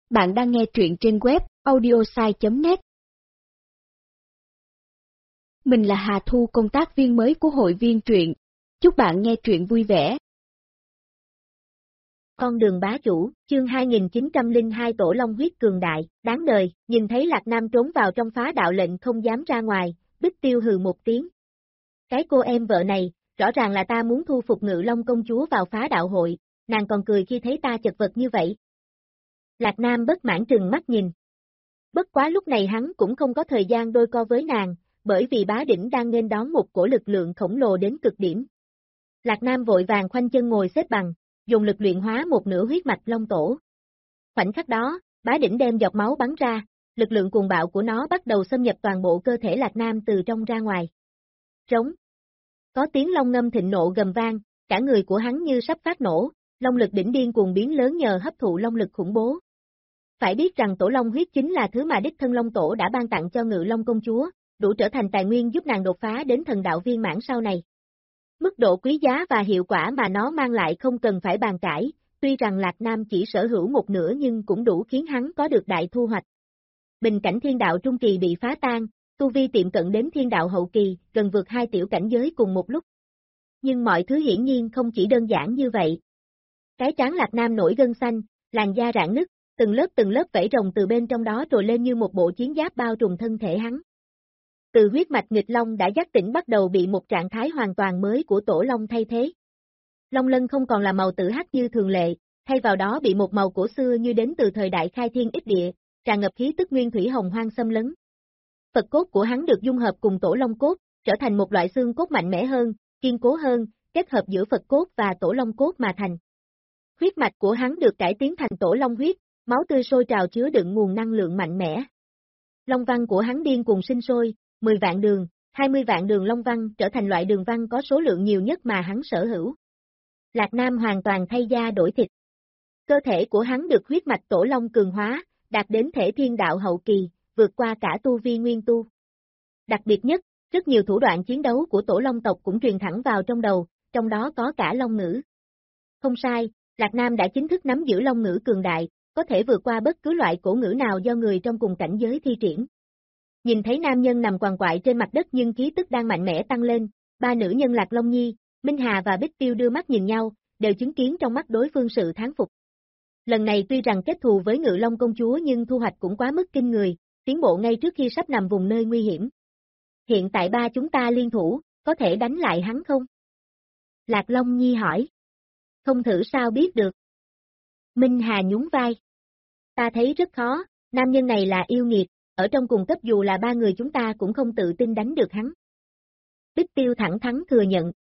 Bạn đang nghe truyện trên web audiosai.net. Mình là Hà Thu, công tác viên mới của hội viên truyện. Chúc bạn nghe truyện vui vẻ. Con đường bá chủ, chương 2902 Tổ Long huyết cường đại, đáng đời, nhìn thấy Lạc Nam trốn vào trong phá đạo lệnh không dám ra ngoài, Bích Tiêu hừ một tiếng. Cái cô em vợ này, rõ ràng là ta muốn thu phục Ngự Long công chúa vào phá đạo hội, nàng còn cười khi thấy ta chật vật như vậy. Lạc Nam bất mãn trừng mắt nhìn. Bất quá lúc này hắn cũng không có thời gian đôi co với nàng, bởi vì bá đỉnh đang nghênh đón một cổ lực lượng khổng lồ đến cực điểm. Lạc Nam vội vàng khoanh chân ngồi xếp bằng, dùng lực luyện hóa một nửa huyết mạch Long Tổ. Khoảnh khắc đó, bá đỉnh đem giọt máu bắn ra, lực lượng cuồng bạo của nó bắt đầu xâm nhập toàn bộ cơ thể Lạc Nam từ trong ra ngoài. Trống. Có tiếng long ngâm thịnh nộ gầm vang, cả người của hắn như sắp phát nổ, long lực đỉnh điên cuồng biến lớn nhờ hấp thụ long lực khủng bố. Phải biết rằng Tổ Long huyết chính là thứ mà đích thân Long Tổ đã ban tặng cho Ngự Long công chúa, đủ trở thành tài nguyên giúp nàng đột phá đến thần đạo viên mãn sau này. Mức độ quý giá và hiệu quả mà nó mang lại không cần phải bàn cãi, tuy rằng Lạc Nam chỉ sở hữu một nửa nhưng cũng đủ khiến hắn có được đại thu hoạch. Bình cảnh thiên đạo trung kỳ bị phá tan, tu vi tiệm cận đến thiên đạo hậu kỳ, gần vượt hai tiểu cảnh giới cùng một lúc. Nhưng mọi thứ hiển nhiên không chỉ đơn giản như vậy. Cái trán Lạc Nam nổi gân xanh, làn da rạn nứt, từng lớp vảy rồng từ bên trong đó trồi lên như một bộ chiến giáp bao trùm thân thể hắn. Từ huyết mạch nghịch long đã giác tỉnh bắt đầu bị một trạng thái hoàn toàn mới của Tổ Long thay thế. Long lân không còn là màu tử hắc như thường lệ, thay vào đó bị một màu cổ xưa như đến từ thời đại khai thiên ích địa, tràn ngập khí tức nguyên thủy hồng hoang xâm lấn. Phật cốt của hắn được dung hợp cùng Tổ Long cốt, trở thành một loại xương cốt mạnh mẽ hơn, kiên cố hơn, kết hợp giữa Phật cốt và Tổ Long cốt mà thành. Huyết mạch của hắn được cải tiến thành Tổ Long huyết, máu tươi sôi trào chứa đựng nguồn năng lượng mạnh mẽ. Long văn của hắn điên cuồng sinh sôi, 10 vạn đường, 20 vạn đường long văn trở thành loại đường văn có số lượng nhiều nhất mà hắn sở hữu. Lạc Nam hoàn toàn thay da đổi thịt. Cơ thể của hắn được huyết mạch Tổ Long cường hóa, đạt đến thể thiên đạo hậu kỳ, vượt qua cả tu vi nguyên tu. Đặc biệt nhất, rất nhiều thủ đoạn chiến đấu của Tổ Long tộc cũng truyền thẳng vào trong đầu, trong đó có cả Long ngữ. Không sai, Lạc Nam đã chính thức nắm giữ Long ngữ cường đại, có thể vượt qua bất cứ loại cổ ngữ nào do người trong cùng cảnh giới thi triển. Nhìn thấy nam nhân nằm quằn quại trên mặt đất nhưng khí tức đang mạnh mẽ tăng lên, ba nữ nhân Lạc Long Nhi, Minh Hà và Bích Tiêu đưa mắt nhìn nhau, đều chứng kiến trong mắt đối phương sự thán phục. Lần này tuy rằng kết thù với Ngự Long công chúa nhưng thu hoạch cũng quá mức kinh người, tiến bộ ngay trước khi sắp nằm vùng nơi nguy hiểm. Hiện tại ba chúng ta liên thủ, có thể đánh lại hắn không? Lạc Long Nhi hỏi. Không thử sao biết được. Minh Hà nhún vai. Ta thấy rất khó, nam nhân này là yêu nghiệt, ở trong cùng cấp dù là ba người chúng ta cũng không tự tin đánh được hắn. Bích Tiêu thẳng thắn thừa nhận.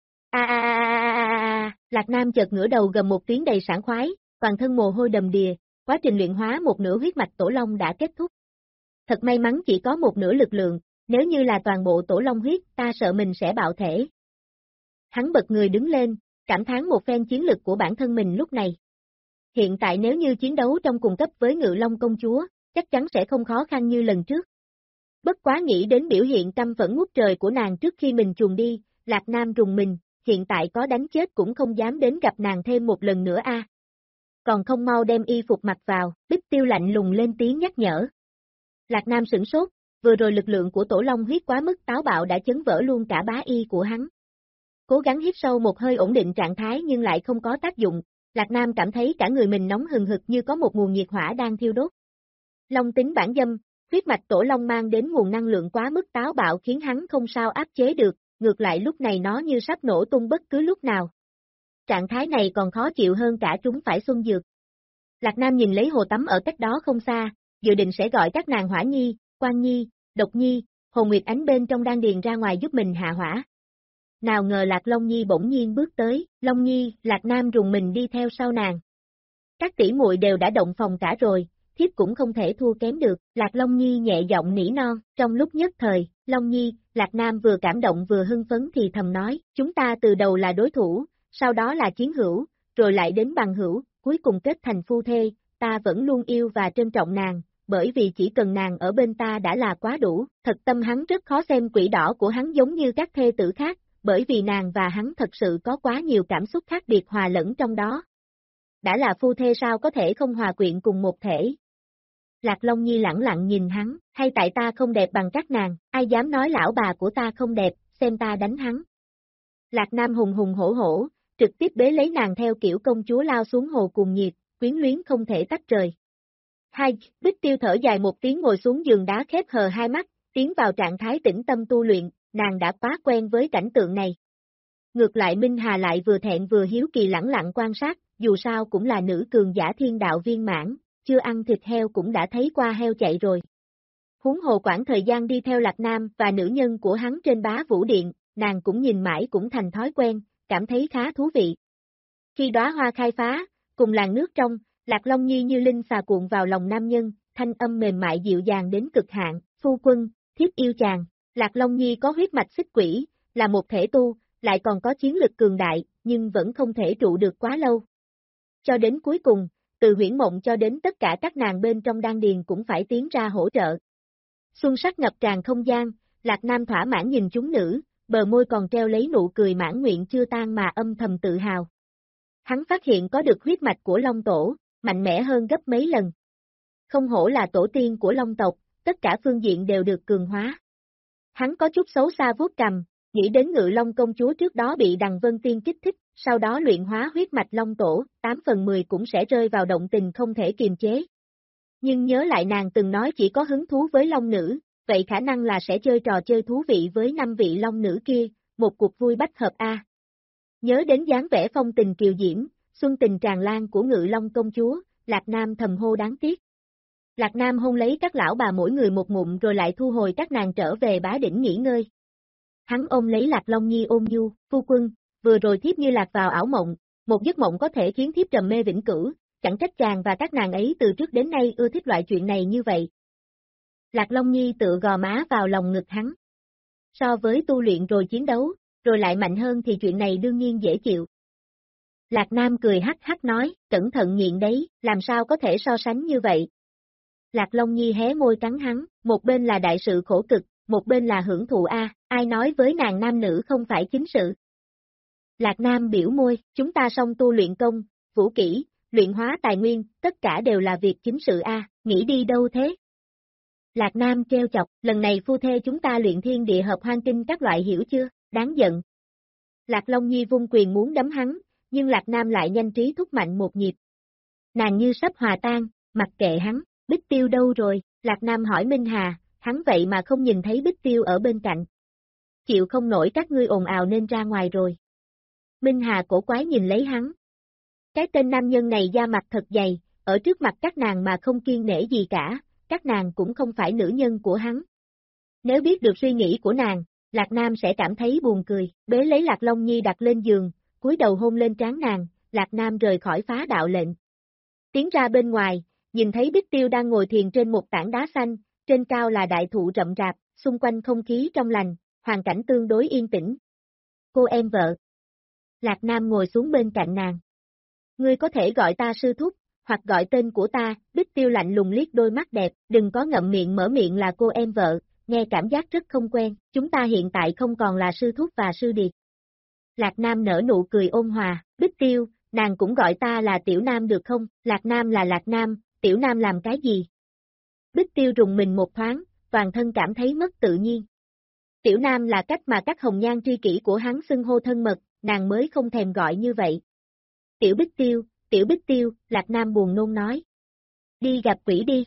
Lạc Nam chợt ngửa đầu gầm một tiếng đầy sảng khoái, toàn thân mồ hôi đầm đìa, quá trình luyện hóa một nửa huyết mạch Tổ Long đã kết thúc. Thật may mắn chỉ có một nửa lực lượng, nếu như là toàn bộ Tổ Long huyết, ta sợ mình sẽ bạo thể. Hắn bật người đứng lên, cảm thán một phen chiến lực của bản thân mình lúc này. Hiện tại nếu như chiến đấu trong cùng cấp với Ngự Long công chúa, chắc chắn sẽ không khó khăn như lần trước. Bất quá nghĩ đến biểu hiện căm phẫn ngút trời của nàng trước khi mình chuồn đi, Lạc Nam rùng mình, hiện tại có đánh chết cũng không dám đến gặp nàng thêm một lần nữa a. Còn không mau đem y phục mặc vào, Bích Tiêu lạnh lùng lên tiếng nhắc nhở. Lạc Nam sửng sốt, vừa rồi lực lượng của Tổ Long huyết quá mức táo bạo đã chấn vỡ luôn cả bá y của hắn. Cố gắng hít sâu một hơi ổn định trạng thái nhưng lại không có tác dụng, Lạc Nam cảm thấy cả người mình nóng hừng hực như có một nguồn nhiệt hỏa đang thiêu đốt. Long tính bản dâm, huyết mạch Tổ Long mang đến nguồn năng lượng quá mức táo bạo khiến hắn không sao áp chế được, ngược lại lúc này nó như sắp nổ tung bất cứ lúc nào. Trạng thái này còn khó chịu hơn cả chúng phải xuân dược. Lạc Nam nhìn lấy hồ tắm ở cách đó không xa, dự định sẽ gọi các nàng Hỏa Nhi, Quan Nhi, Độc Nhi, Hồ Nguyệt Ánh bên trong đan điền ra ngoài giúp mình hạ hỏa. Nào ngờ Lạc Long Nhi bỗng nhiên bước tới, Long Nhi, Lạc Nam rùng mình đi theo sau nàng. Các tỷ muội đều đã động phòng cả rồi, thiếp cũng không thể thua kém được, Lạc Long Nhi nhẹ giọng nỉ non, trong lúc nhất thời, Long Nhi, Lạc Nam vừa cảm động vừa hưng phấn thì thầm nói, chúng ta từ đầu là đối thủ, sau đó là chiến hữu, rồi lại đến bằng hữu, cuối cùng kết thành phu thê, ta vẫn luôn yêu và trân trọng nàng, bởi vì chỉ cần nàng ở bên ta đã là quá đủ, thật tâm hắn rất khó xem quỷ đỏ của hắn giống như các thê tử khác, bởi vì nàng và hắn thật sự có quá nhiều cảm xúc khác biệt hòa lẫn trong đó. Đã là phu thê sao có thể không hòa quyện cùng một thể, Lạc Long Nhi lẳng lặng nhìn hắn, hay tại ta không đẹp bằng các nàng, ai dám nói lão bà của ta không đẹp, xem ta đánh hắn. Lạc Nam hùng hùng hổ hổ, trực tiếp bế lấy nàng theo kiểu công chúa lao xuống hồ cùng nhiệt, quyến luyến không thể tách rời. Hai, Bích Tiêu thở dài một tiếng ngồi xuống giường đá khép hờ hai mắt, tiến vào trạng thái tĩnh tâm tu luyện, nàng đã quá quen với cảnh tượng này. Ngược lại Minh Hà lại vừa thẹn vừa hiếu kỳ lẳng lặng quan sát, dù sao cũng là nữ cường giả thiên đạo viên mãn, chưa ăn thịt heo cũng đã thấy qua heo chạy rồi. Huống hồ quãng thời gian đi theo Lạc Nam và nữ nhân của hắn trên Bá Vũ Điện, nàng cũng nhìn mãi cũng thành thói quen, cảm thấy khá thú vị. Khi đóa hoa khai phá, cùng làn nước trong, Lạc Long Nhi như linh xà cuộn vào lòng nam nhân, thanh âm mềm mại dịu dàng đến cực hạn, phu quân, thiếp yêu chàng. Lạc Long Nhi có huyết mạch xích quỷ, là một thể tu, lại còn có chiến lực cường đại, nhưng vẫn không thể trụ được quá lâu. Cho đến cuối cùng, từ huyễn mộng cho đến tất cả các nàng bên trong đan điền cũng phải tiến ra hỗ trợ. Xuân sắc ngập tràn không gian, Lạc Nam thỏa mãn nhìn chúng nữ, bờ môi còn treo lấy nụ cười mãn nguyện chưa tan mà âm thầm tự hào. Hắn phát hiện có được huyết mạch của Long Tổ, mạnh mẽ hơn gấp mấy lần. Không hổ là tổ tiên của Long tộc, tất cả phương diện đều được cường hóa. Hắn có chút xấu xa vuốt cằm, nghĩ đến Ngự Long công chúa trước đó bị Đằng Vân Tiên kích thích, sau đó luyện hóa huyết mạch Long Tổ, 8 phần 10 cũng sẽ rơi vào động tình không thể kiềm chế. Nhưng nhớ lại nàng từng nói chỉ có hứng thú với Long Nữ, vậy khả năng là sẽ chơi trò chơi thú vị với 5 vị Long Nữ kia, một cuộc vui bách hợp a. Nhớ đến dáng vẻ phong tình kiều diễm, xuân tình tràn lan của Ngự Long công chúa, Lạc Nam thầm hô đáng tiếc. Lạc Nam hôn lấy các lão bà mỗi người một ngụm rồi lại thu hồi các nàng trở về bá đỉnh nghỉ ngơi. Hắn ôm lấy Lạc Long Nhi ôm du, phu quân, vừa rồi thiếp như lạc vào ảo mộng, một giấc mộng có thể khiến thiếp trầm mê vĩnh cửu, chẳng trách chàng và các nàng ấy từ trước đến nay ưa thích loại chuyện này như vậy. Lạc Long Nhi tựa gò má vào lòng ngực hắn. So với tu luyện rồi chiến đấu, rồi lại mạnh hơn thì chuyện này đương nhiên dễ chịu. Lạc Nam cười hắc hắc nói, cẩn thận nghiện đấy, làm sao có thể so sánh như vậy. Lạc Long Nhi hé môi cắn hắn, một bên là đại sự khổ cực, một bên là hưởng thụ ai nói với nàng nam nữ không phải chính sự. Lạc Nam biểu môi, chúng ta song tu luyện công, vũ kỹ, luyện hóa tài nguyên, tất cả đều là việc chính sự nghĩ đi đâu thế? Lạc Nam treo chọc, lần này phu thê chúng ta luyện thiên địa hợp hoang kinh các loại hiểu chưa, đáng giận. Lạc Long Nhi vung quyền muốn đấm hắn, nhưng Lạc Nam lại nhanh trí thúc mạnh một nhịp. Nàng như sắp hòa tan, mặc kệ hắn, Bích Tiêu đâu rồi, Lạc Nam hỏi Minh Hà, hắn vậy mà không nhìn thấy Bích Tiêu ở bên cạnh. Chịu không nổi các ngươi ồn ào nên ra ngoài rồi. Minh Hà cổ quái nhìn lấy hắn. Cái tên nam nhân này da mặt thật dày, ở trước mặt các nàng mà không kiêng nể gì cả, các nàng cũng không phải nữ nhân của hắn. Nếu biết được suy nghĩ của nàng, Lạc Nam sẽ cảm thấy buồn cười, bế lấy Lạc Long Nhi đặt lên giường, cúi đầu hôn lên trán nàng, Lạc Nam rời khỏi phá đạo lệnh. Tiến ra bên ngoài, nhìn thấy Bích Tiêu đang ngồi thiền trên một tảng đá xanh, trên cao là đại thụ rậm rạp, xung quanh không khí trong lành, hoàn cảnh tương đối yên tĩnh. Cô em vợ. Lạc Nam ngồi xuống bên cạnh nàng. Ngươi có thể gọi ta sư thúc, hoặc gọi tên của ta, Bích Tiêu lạnh lùng liếc đôi mắt đẹp, đừng có ngậm miệng mở miệng là cô em vợ, nghe cảm giác rất không quen, chúng ta hiện tại không còn là sư thúc và sư điệt. Lạc Nam nở nụ cười ôn hòa, Bích Tiêu, nàng cũng gọi ta là Tiểu Nam được không, Lạc Nam là Lạc Nam, Tiểu Nam làm cái gì? Bích Tiêu rùng mình một thoáng, toàn thân cảm thấy mất tự nhiên. Tiểu Nam là cách mà các hồng nhan tri kỷ của hắn xưng hô thân mật, nàng mới không thèm gọi như vậy. Tiểu Bích Tiêu, Lạc Nam buồn nôn nói. Đi gặp quỷ đi.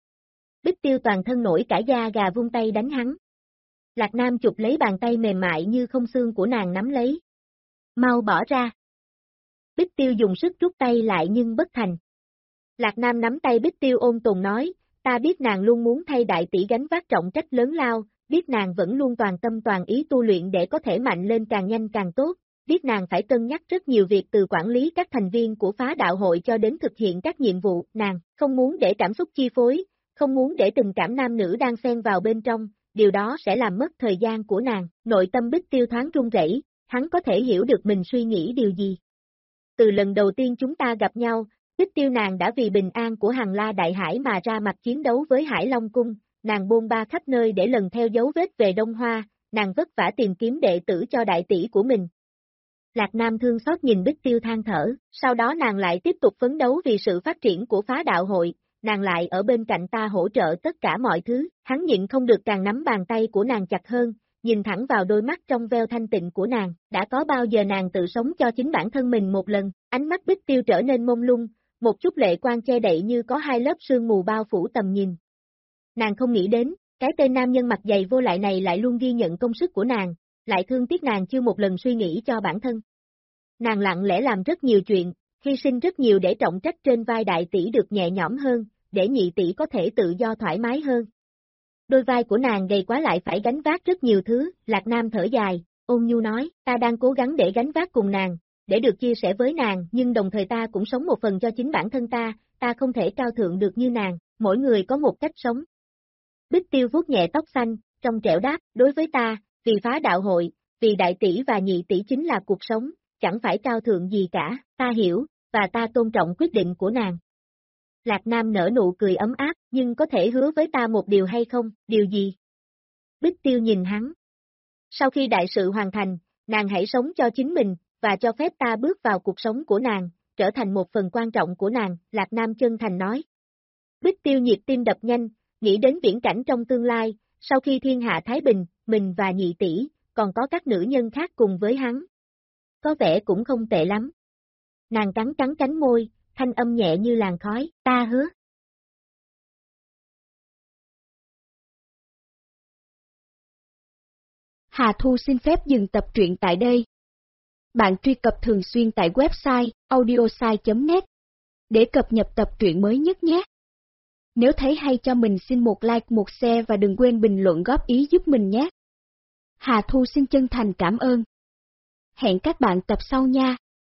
Bích Tiêu toàn thân nổi cả da gà vung tay đánh hắn. Lạc Nam chụp lấy bàn tay mềm mại như không xương của nàng nắm lấy. Mau bỏ ra. Bích Tiêu dùng sức rút tay lại nhưng bất thành. Lạc Nam nắm tay Bích Tiêu ôn tồn nói, ta biết nàng luôn muốn thay đại tỷ gánh vác trọng trách lớn lao, biết nàng vẫn luôn toàn tâm toàn ý tu luyện để có thể mạnh lên càng nhanh càng tốt, biết nàng phải cân nhắc rất nhiều việc từ quản lý các thành viên của phá đạo hội cho đến thực hiện các nhiệm vụ, nàng không muốn để cảm xúc chi phối, không muốn để tình cảm nam nữ đang xen vào bên trong, điều đó sẽ làm mất thời gian của nàng, nội tâm Bích Tiêu thoáng run rẩy, hắn có thể hiểu được mình suy nghĩ điều gì. Từ lần đầu tiên chúng ta gặp nhau, Bích Tiêu nàng đã vì bình an của Hằng La Đại Hải mà ra mặt chiến đấu với Hải Long Cung, nàng bôn ba khắp nơi để lần theo dấu vết về Đông Hoa, nàng vất vả tìm kiếm đệ tử cho đại tỷ của mình. Lạc Nam thương xót nhìn Bích Tiêu than thở, sau đó nàng lại tiếp tục phấn đấu vì sự phát triển của phá đạo hội, nàng lại ở bên cạnh ta hỗ trợ tất cả mọi thứ, hắn nhịn không được càng nắm bàn tay của nàng chặt hơn, nhìn thẳng vào đôi mắt trong veo thanh tịnh của nàng, đã có bao giờ nàng tự sống cho chính bản thân mình một lần, ánh mắt Bích Tiêu trở nên mông lung, một chút lệ quang che đậy như có hai lớp sương mù bao phủ tầm nhìn. Nàng không nghĩ đến, cái tên nam nhân mặt dày vô lại này lại luôn ghi nhận công sức của nàng, lại thương tiếc nàng chưa một lần suy nghĩ cho bản thân. Nàng lặng lẽ làm rất nhiều chuyện, hy sinh rất nhiều để trọng trách trên vai đại tỷ được nhẹ nhõm hơn, để nhị tỷ có thể tự do thoải mái hơn. Đôi vai của nàng gầy quá lại phải gánh vác rất nhiều thứ, Lạc Nam thở dài, ôn nhu nói, ta đang cố gắng để gánh vác cùng nàng, để được chia sẻ với nàng, nhưng đồng thời ta cũng sống một phần cho chính bản thân ta không thể cao thượng được như nàng, mỗi người có một cách sống. Bích Tiêu vuốt nhẹ tóc xanh, trong trẻo đáp, đối với ta, vì phá đạo hội, vì đại tỷ và nhị tỷ chính là cuộc sống, chẳng phải cao thượng gì cả, ta hiểu, và ta tôn trọng quyết định của nàng. Lạc Nam nở nụ cười ấm áp, nhưng có thể hứa với ta một điều hay không, điều gì? Bích Tiêu nhìn hắn. Sau khi đại sự hoàn thành, nàng hãy sống cho chính mình, và cho phép ta bước vào cuộc sống của nàng, trở thành một phần quan trọng của nàng, Lạc Nam chân thành nói. Bích Tiêu nhịp tim đập nhanh, nghĩ đến viễn cảnh trong tương lai, sau khi thiên hạ thái bình, mình và nhị tỷ, còn có các nữ nhân khác cùng với hắn. Có vẻ cũng không tệ lắm. Nàng cắn cắn cánh môi, thanh âm nhẹ như làn khói, ta hứa. Hà Thu xin phép dừng tập truyện tại đây. Bạn truy cập thường xuyên tại website audiosai.net để cập nhật tập truyện mới nhất nhé. Nếu thấy hay cho mình xin một like, một share và đừng quên bình luận góp ý giúp mình nhé. Hà Thu xin chân thành cảm ơn. Hẹn các bạn tập sau nha.